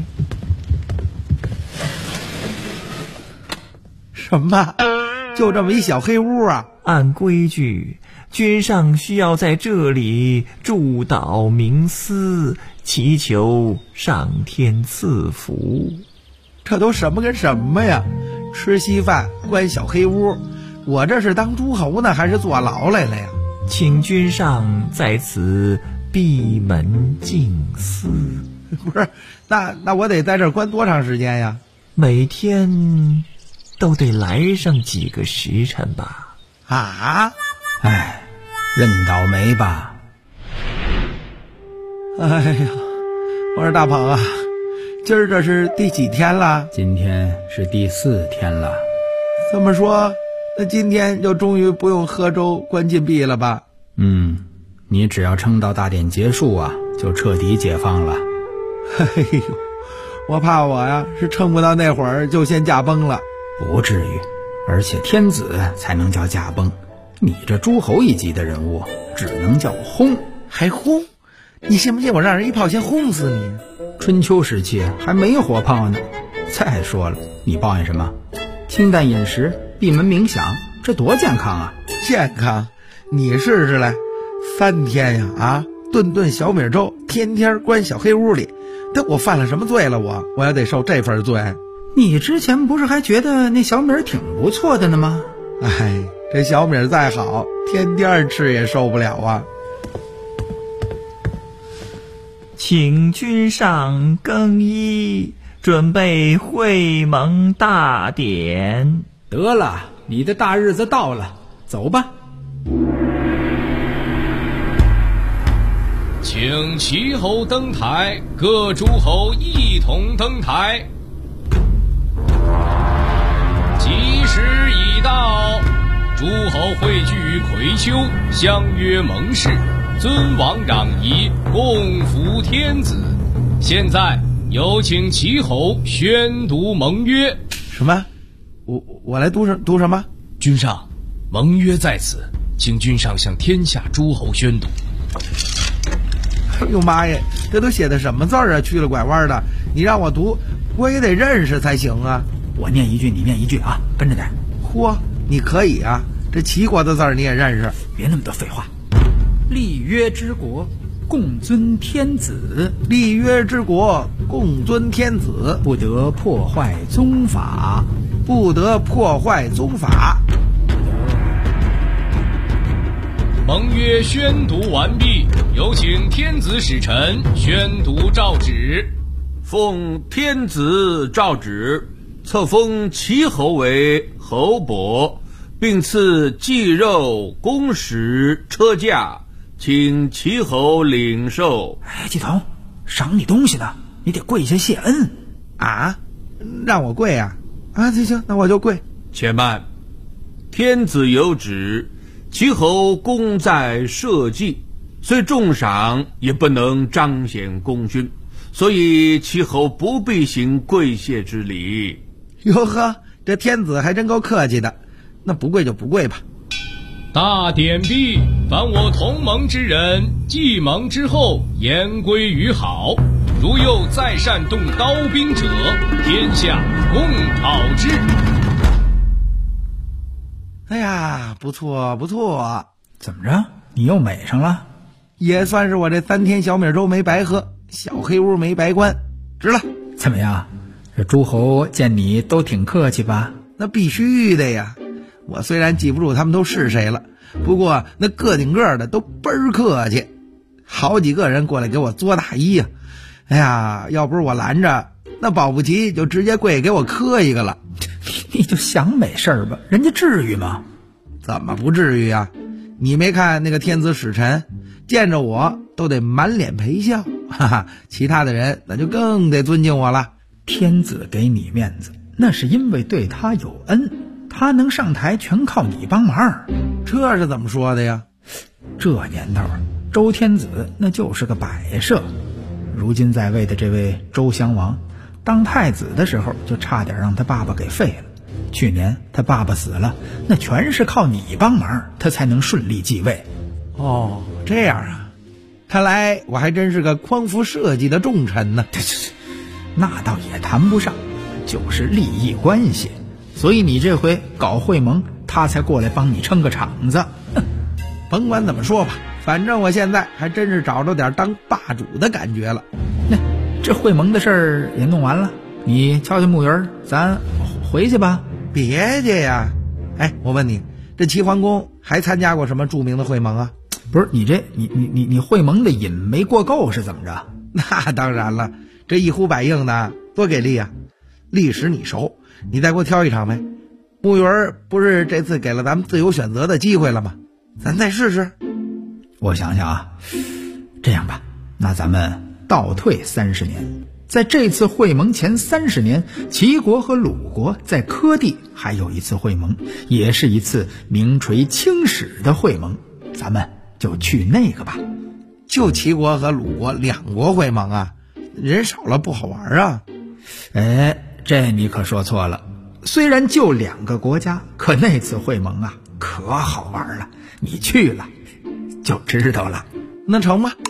什么？就这么一小黑屋啊？ 按规矩，君上需要在这里祝祷冥思，祈求上天赐福。 这都什么跟什么呀？吃稀饭，关小黑屋，我这是当诸侯呢，还是坐牢来了呀？ 请君上在此闭门静思。 不是，那我得在这儿关多长时间呀？ 每天都得来上几个时辰吧。 啊？ 哎，认倒霉吧。 哎呀，我说大鹏啊，今儿这是第几天了？ 今天是第4天了。 这么说，那今天就终于不用喝粥关禁闭了吧？ 你只要撑到大典结束啊，就彻底解放了。 哎呦，我怕我呀是撑不到那会儿就先驾崩了。 不至于，而且天子才能叫驾崩，你这诸侯一级的人物只能叫轰。 还轰？你信不信我让人一炮先轰死你？ 春秋时期还没火炮呢。再说了，你抱怨什么？清淡饮食，闭门冥想，这多健康啊！ 健康？你试试来，3天呀啊，顿小米粥，天天关小黑屋里，这我犯了什么罪了？我要得受这份罪。 你之前不是还觉得那小米挺不错的呢吗？ 哎，这小米再好，天天吃也受不了啊。 请君上更衣，准备会盟大典。 得了，你的大日子到了，走吧。 请齐侯登台，各诸侯一同登台。吉时已到，诸侯汇聚于葵丘，相约盟誓，尊王攘夷，共服天子。现在有请齐侯宣读盟约。 什么？我来读什么？ 君上，盟约在此，请君上向天下诸侯宣读。 哎呦妈呀，这都写的什么字啊？曲了拐弯的，你让我读，我也得认识才行啊。 我念一句，你念一句啊，跟着点。 嚯，你可以啊，这齐国的字儿你也认识？ 别那么多废话。立约之国，共尊天子。 立约之国，共尊天子。 不得破坏宗法。 不得破坏宗法。 盟约宣读完毕，有请天子使臣宣读诏旨。 奉天子诏旨，册封齐侯为侯伯，并赐祭肉、公食、车驾，请齐侯领受。 哎，季童，赏你东西呢，你得跪下谢恩啊！让我跪啊？啊，行，那我就跪。 且慢，天子有旨，齐侯功在社稷，虽重赏，也不能彰显功勋，所以齐侯不必行跪谢之礼。 哟呵，这天子还真够客气的，那不跪就不跪吧。 大典毕，凡我同盟之人，继盟之后，言归于好。如有再擅动刀兵者，天下共讨之。 哎呀，不错不错。 怎么着？你又美上了？ 也算是我这3天小米粥没白喝，小黑屋没白关，值了。 怎么样？这诸侯见你都挺客气吧？ 那必须的呀。我虽然记不住他们都是谁了，不过那个顶个的都倍儿客气，好几个人过来给我作大衣呀。哎呀，要不是我拦着，那保不齐就直接跪给我磕一个了。 你就想美事儿吧，人家至于吗？ 怎么不至于啊？你没看那个天子使臣见着我都得满脸陪笑，哈哈，其他的人那就更得尊敬我了。 天子给你面子，那是因为对他有恩，他他能上台全靠你帮忙。 这是怎么说的呀？ 这年头周天子那就是个摆设，如今在位的这位周襄王当太子的时候就差点让他爸爸给废了，去年他爸爸死了，那全是靠你帮忙他才能顺利继位。 哦，这样啊，看来我还真是个匡扶社稷的重臣呢。 那倒也谈不上，就是利益关系，所以你这回搞会盟，他才过来帮你撑个场子。 甭管怎么说吧，反正我现在还真是找着点当霸主的感觉了。 那这会盟的事儿也弄完了，你敲敲木鱼，咱回去吧。 别介呀！哎，我问你，这齐桓公还参加过什么著名的会盟啊？ 不是你会盟的瘾没过够是怎么着？ 那当然了，这一呼百应的多给力啊！历史你熟，你再给我挑一场呗。木鱼不是这次给了咱们自由选择的机会了吗？咱再试试。 我想想啊，这样吧，那咱们倒退30年，在这次会盟前30年，齐国和鲁国在柯地还有一次会盟，也是一次名垂青史的会盟，咱们就去那个吧。 就齐国和鲁国2国会盟啊？人少了不好玩啊。 哎，这你可说错了，虽然就2个国家，可那次会盟啊可好玩了，你去了就知道了。 那成吧。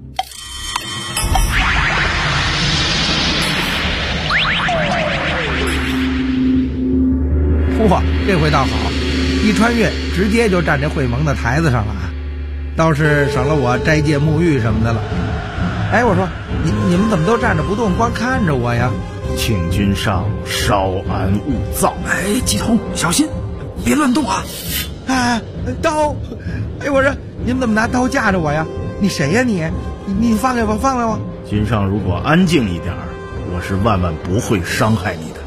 嚯，这回倒好，一穿越直接就站这会盟的台子上了啊，倒是省了我斋戒沐浴什么的了。哎，我说你们怎么都站着不动，光看着我呀？ 请君上稍安勿躁。 哎，季童，小心，别乱动啊！ 哎，刀！哎，我说你们怎么拿刀架着我呀？你谁呀你？你放开我，放开我！ 君上如果安静一点，我是万万不会伤害你的。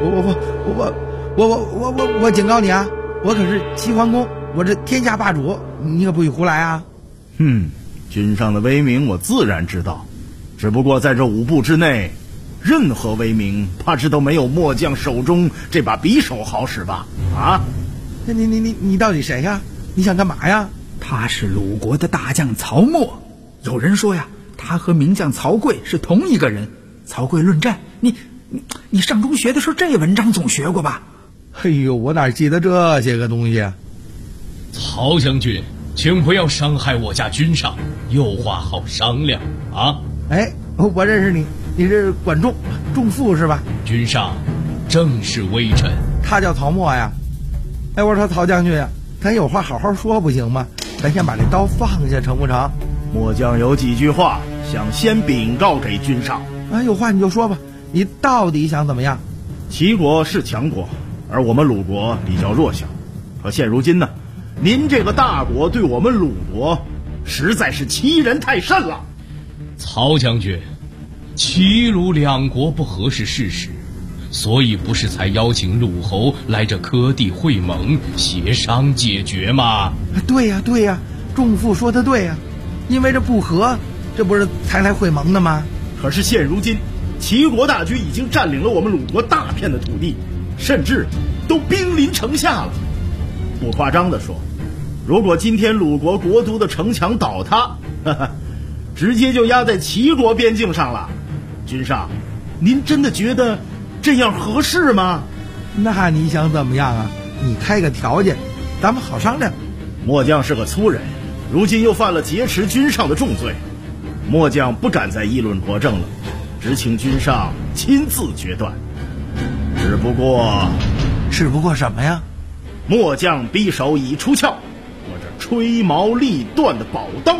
我警告你啊！我可是齐桓公，我这天下霸主，你可不许胡来啊！ 君上的威名我自然知道，只不过在这5步之内，任何威名怕是都没有末将手中这把匕首好使吧？啊？ 那你到底谁呀？你想干嘛呀？ 他是鲁国的大将曹沫，有人说呀，他和名将曹刿是同一个人。曹刿论战，你上中学的时候这文章总学过吧？ 哎呦，我哪记得这些个东西啊！ 曹将军，请不要伤害我家君上，有话好商量啊！ 哎，我认识你，你是管仲父是吧？ 君上正是微臣。 他叫曹沫呀。哎，我说曹将军啊，咱有话好好说不行吗？咱先把这刀放下成不成？ 末将有几句话想先禀告给君上。 啊，有话你就说吧，你到底想怎么样？ 齐国是强国，而我们鲁国比较弱小。可现如今呢，您这个大国对我们鲁国实在是欺人太甚了。 曹将军，齐鲁2国不和是事实，所以不是才邀请鲁侯来这柯地会盟协商解决吗？ 对呀，仲父说的对呀，因为这不和，这不是才来会盟的吗？ 可是现如今，齐国大军已经占领了我们鲁国大片的土地，甚至都兵临城下了。不夸张地说，如果今天鲁国国都的城墙倒塌，直接就压在齐国边境上了。君上，您真的觉得这样合适吗？ 那你想怎么样啊？你开个条件，咱们好商量。 末将是个粗人，如今又犯了劫持君上的重罪，末将不敢再议论国政了，只请君上亲自决断。只不过什么呀？ 末将匕首已出鞘，我这吹毛立断的宝刀，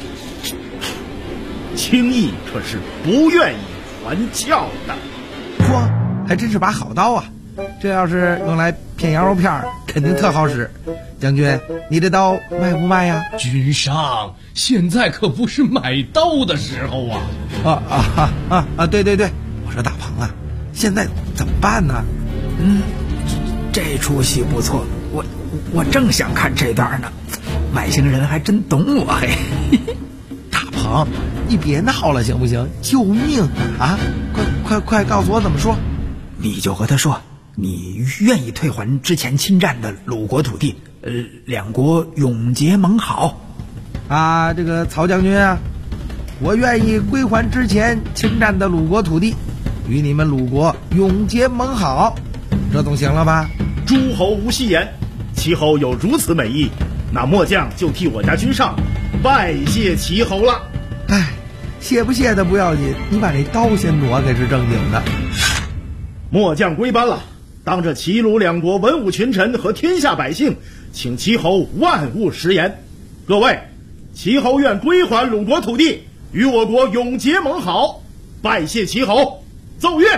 轻易可是不愿意还鞘的。 嚯，还真是把好刀啊！这要是用来片羊肉片，肯定特好使。将军，你这刀卖不卖呀？ 君上，现在可不是买刀的时候啊！ 对，我说大鹏啊，现在怎么办呢？ 这出戏不错，我正想看这段呢。外星人还真懂我嘿。 大鹏，你别闹了行不行？救命啊！快告诉我怎么说。 你就和他说， 你愿意退还之前侵占的鲁国土地，两国永结盟好。 啊，这个曹将军啊，我愿意归还之前侵占的鲁国土地，与你们鲁国永结盟好，这总行了吧？ 诸侯无戏言，齐侯有如此美意，那末将就替我家君上拜谢齐侯了。 哎，谢不谢的不要紧，你把这刀先挪开是正经的。 末将归班了，当着齐鲁两国文武群臣和天下百姓，请齐侯万勿食言。各位，齐侯愿归还鲁国土地，与我国永结盟好，拜谢齐侯，奏乐。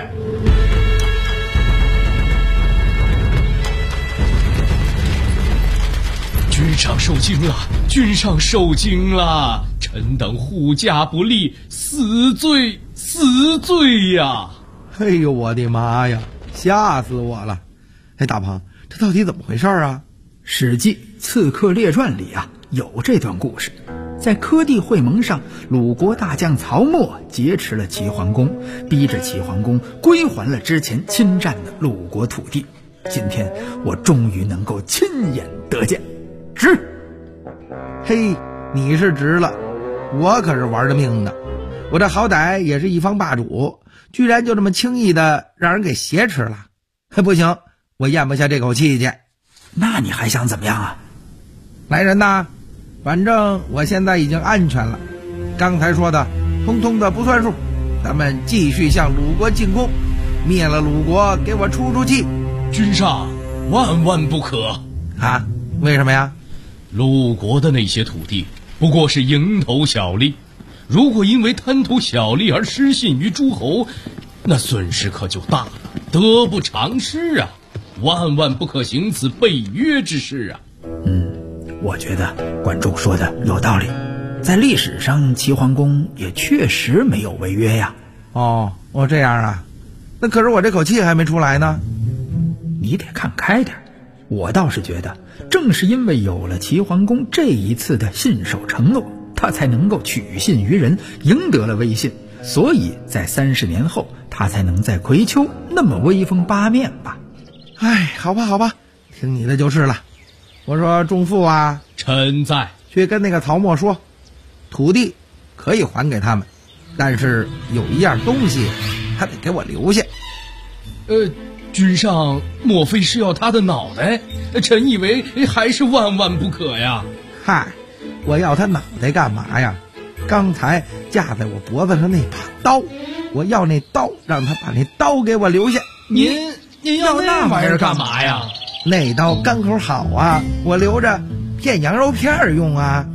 君上受惊了，君上受惊了！臣等护驾不力，死罪呀！ 哎呦，我的妈呀，吓死我了！哎，大鹏，这到底怎么回事啊？ 《史记·刺客列传》里啊有这段故事。在科第会盟上，鲁国大将曹沫劫持了齐桓公，逼着齐桓公归还了之前侵占的鲁国土地。今天我终于能够亲眼得见。值！ 嘿，你是值了，我可是玩着命的。我这好歹也是一方霸主，居然就这么轻易的让人给挟持了。不行，我咽不下这口气去。 那你还想怎么样啊？ 来人呐，反正我现在已经安全了，刚才说的通通的不算数，咱们继续向鲁国进攻，灭了鲁国，给我出气。 君上万万不可啊！为什么呀？ 鲁国的那些土地不过是蝇头小利，如果因为贪图小利而失信于诸侯，那损失可就大了，得不偿失啊！万万不可行此背约之事啊！ 我觉得观众说的有道理，在历史上齐桓公也确实没有违约呀。 哦，这样啊，那可是我这口气还没出来呢。 你得看开点，我倒是觉得正是因为有了齐桓公这一次的信守承诺，他才能够取信于人，赢得了威信，所以在30年后他才能在葵丘那么威风八面吧。 哎，好吧，听你的就是了。我说仲父啊， 臣在， 去跟那个曹沫说，土地可以还给他们，但是有一样东西他得给我留下。 君上莫非是要他的脑袋？臣以为还是万万不可呀。 嗨，我要他脑袋干嘛呀？刚才架在我脖子上那把刀，我要那刀，让他把那刀给我留下。 您要那玩意儿干嘛呀？ 那刀干口好啊，我留着片羊肉片用啊。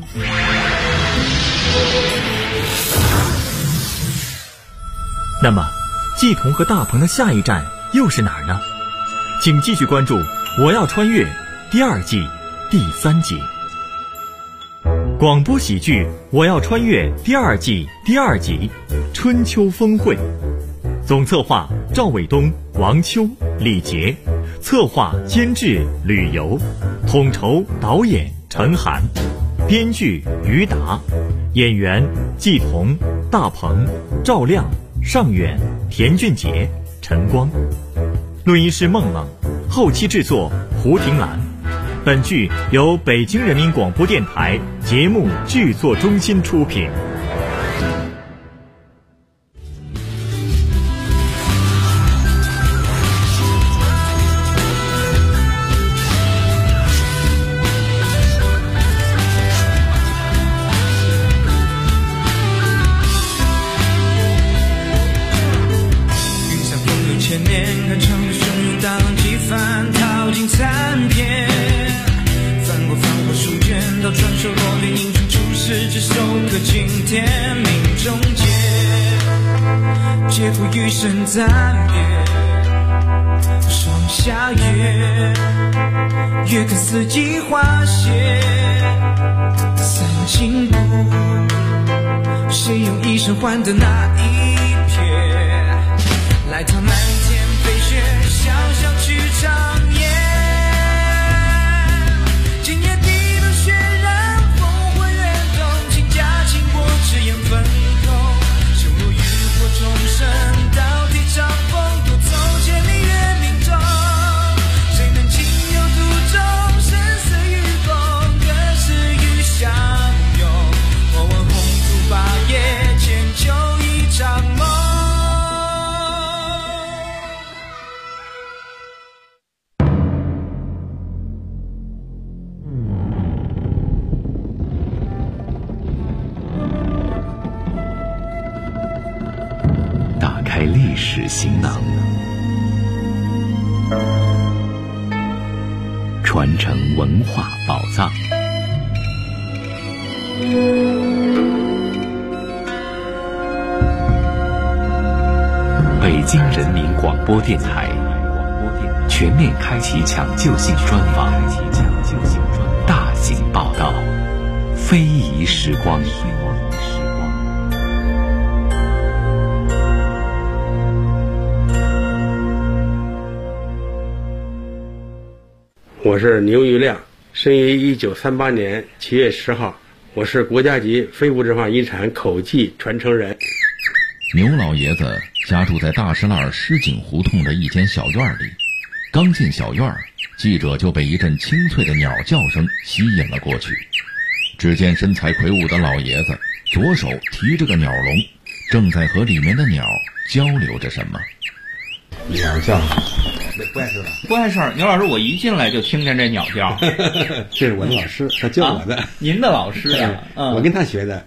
那么季童和大鹏的下一站又是哪儿呢？请继续关注《我要穿越》第2季第3集。广播喜剧《我要穿越》第2季第2集《春秋峰会》，总策划赵伟东、王秋、李杰，策划监制吕游，统筹导演陈涵，编剧于达，演员季童、大鹏、赵亮、尚远、田俊杰、陈光，录音师梦梦，后期制作胡婷兰。本剧由北京人民广播电台节目制作中心出品。 暂别霜下月，月看四季花谢三清谷，谁用一生换得那一瞥？来趟漫天飞雪，想象去长夜，今夜地灯渲染烽火跃动，请假轻薄赤焰分空，修罗浴火重生，到底长风夺走千里月明中。 史行囊，传承文化宝藏。北京人民广播电台全面开启抢救性专访，大型报道，非遗时光。 我是牛玉亮，生于1938年7月10号，我是国家级非物质文化遗产口技传承人。 牛老爷子家住在大石栏石井胡同的一间小院里，刚进小院，记者就被一阵清脆的鸟叫声吸引了过去。只见身材魁梧的老爷子左手提着个鸟笼，正在和里面的鸟交流着什么。 鸟叫不碍事吧？ 不碍事儿。牛老师，我一进来就听见这鸟叫。 这是我的老师，他教我的。 您的老师呀？ 我跟他学的。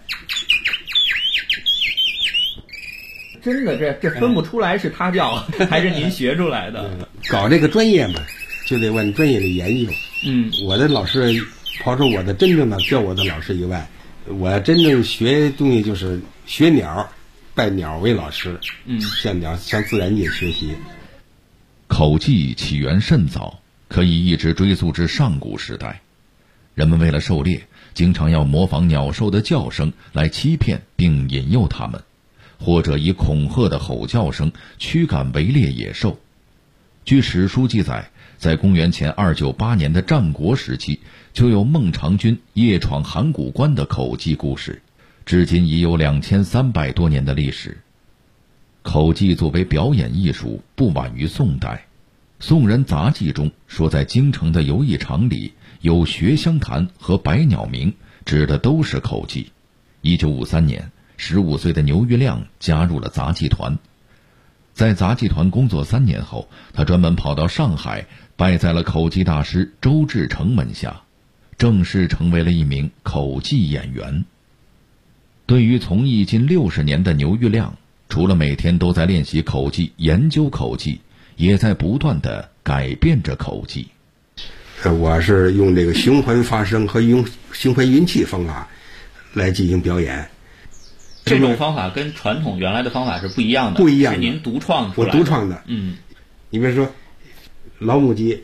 真的，这分不出来是他叫还是您学出来的。 搞这个专业嘛，就得往专业里研究。我的老师，刨出我的真正的教我的老师以外，我真正学东西就是学鸟，拜鸟为老师。向鸟向自然界学习。 口技起源甚早，可以一直追溯至上古时代。人们为了狩猎，经常要模仿鸟兽的叫声来欺骗并引诱它们，或者以恐吓的吼叫声驱赶围猎野兽。据史书记载，在公元前298年的战国时期，就有孟尝君夜闯函谷关的口技故事，至今已有2300多年的历史。口技作为表演艺术，不晚于宋代。宋人杂记中说，在京城的游艺场里有学香坛和百鸟鸣，指的都是口技。1953年，15岁的牛玉亮加入了杂技团。在杂技团工作3年后，他专门跑到上海，拜在了口技大师周志成门下，正式成为了一名口技演员。对于从艺近60年的牛玉亮，除了每天都在练习口技、研究口技，也在不断地改变着口技。 我是用这个循环发声和用循环运气方法来进行表演。 这种方法跟传统原来的方法是不一样的， 不一样的， 是您独创出来的。 我独创的。你比如说老母鸡，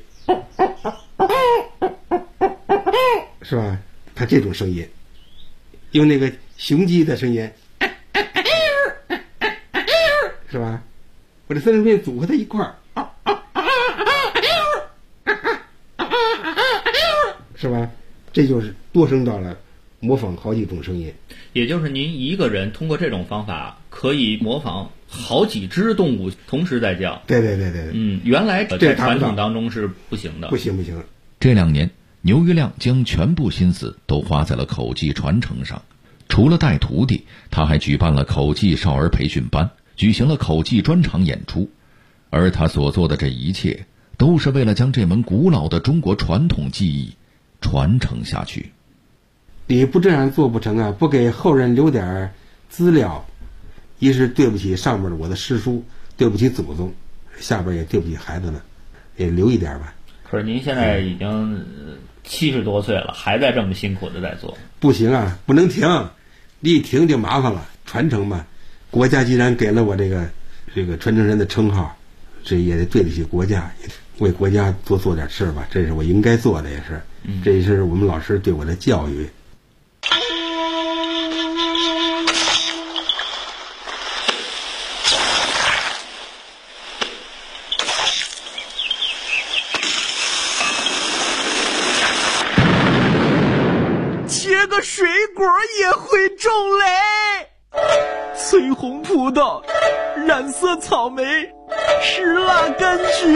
是吧？它这种声音，用那个雄鸡的声音，是吧？我这3种声音组合在一块儿，是吧？这就是多声道了，模仿好几种声音。 也就是您一个人通过这种方法可以模仿好几只动物同时在叫。 对。 原来在传统当中是不行的。 不行。 这2年，牛玉亮将全部心思都花在了口技传承上。除了带徒弟，他还举办了口技少儿培训班，举行了口技专场演出。而他所做的这一切，都是为了将这门古老的中国传统技艺传承下去。 你不这样做不成啊！不给后人留点资料，一是对不起上面的我的师叔，对不起祖宗，下边也对不起孩子们，也留一点吧。 可是您现在已经70多岁了，还在这么辛苦的在做。 不行啊，不能停，你一停就麻烦了。传承嘛，国家既然给了我这个传承人的称号，这也得对得起国家，为国家做点事吧，这是我应该做的，也是，这也是我们老师对我的教育。 切个水果也会种嘞，翠红葡萄，染色草莓，石蜡柑橘。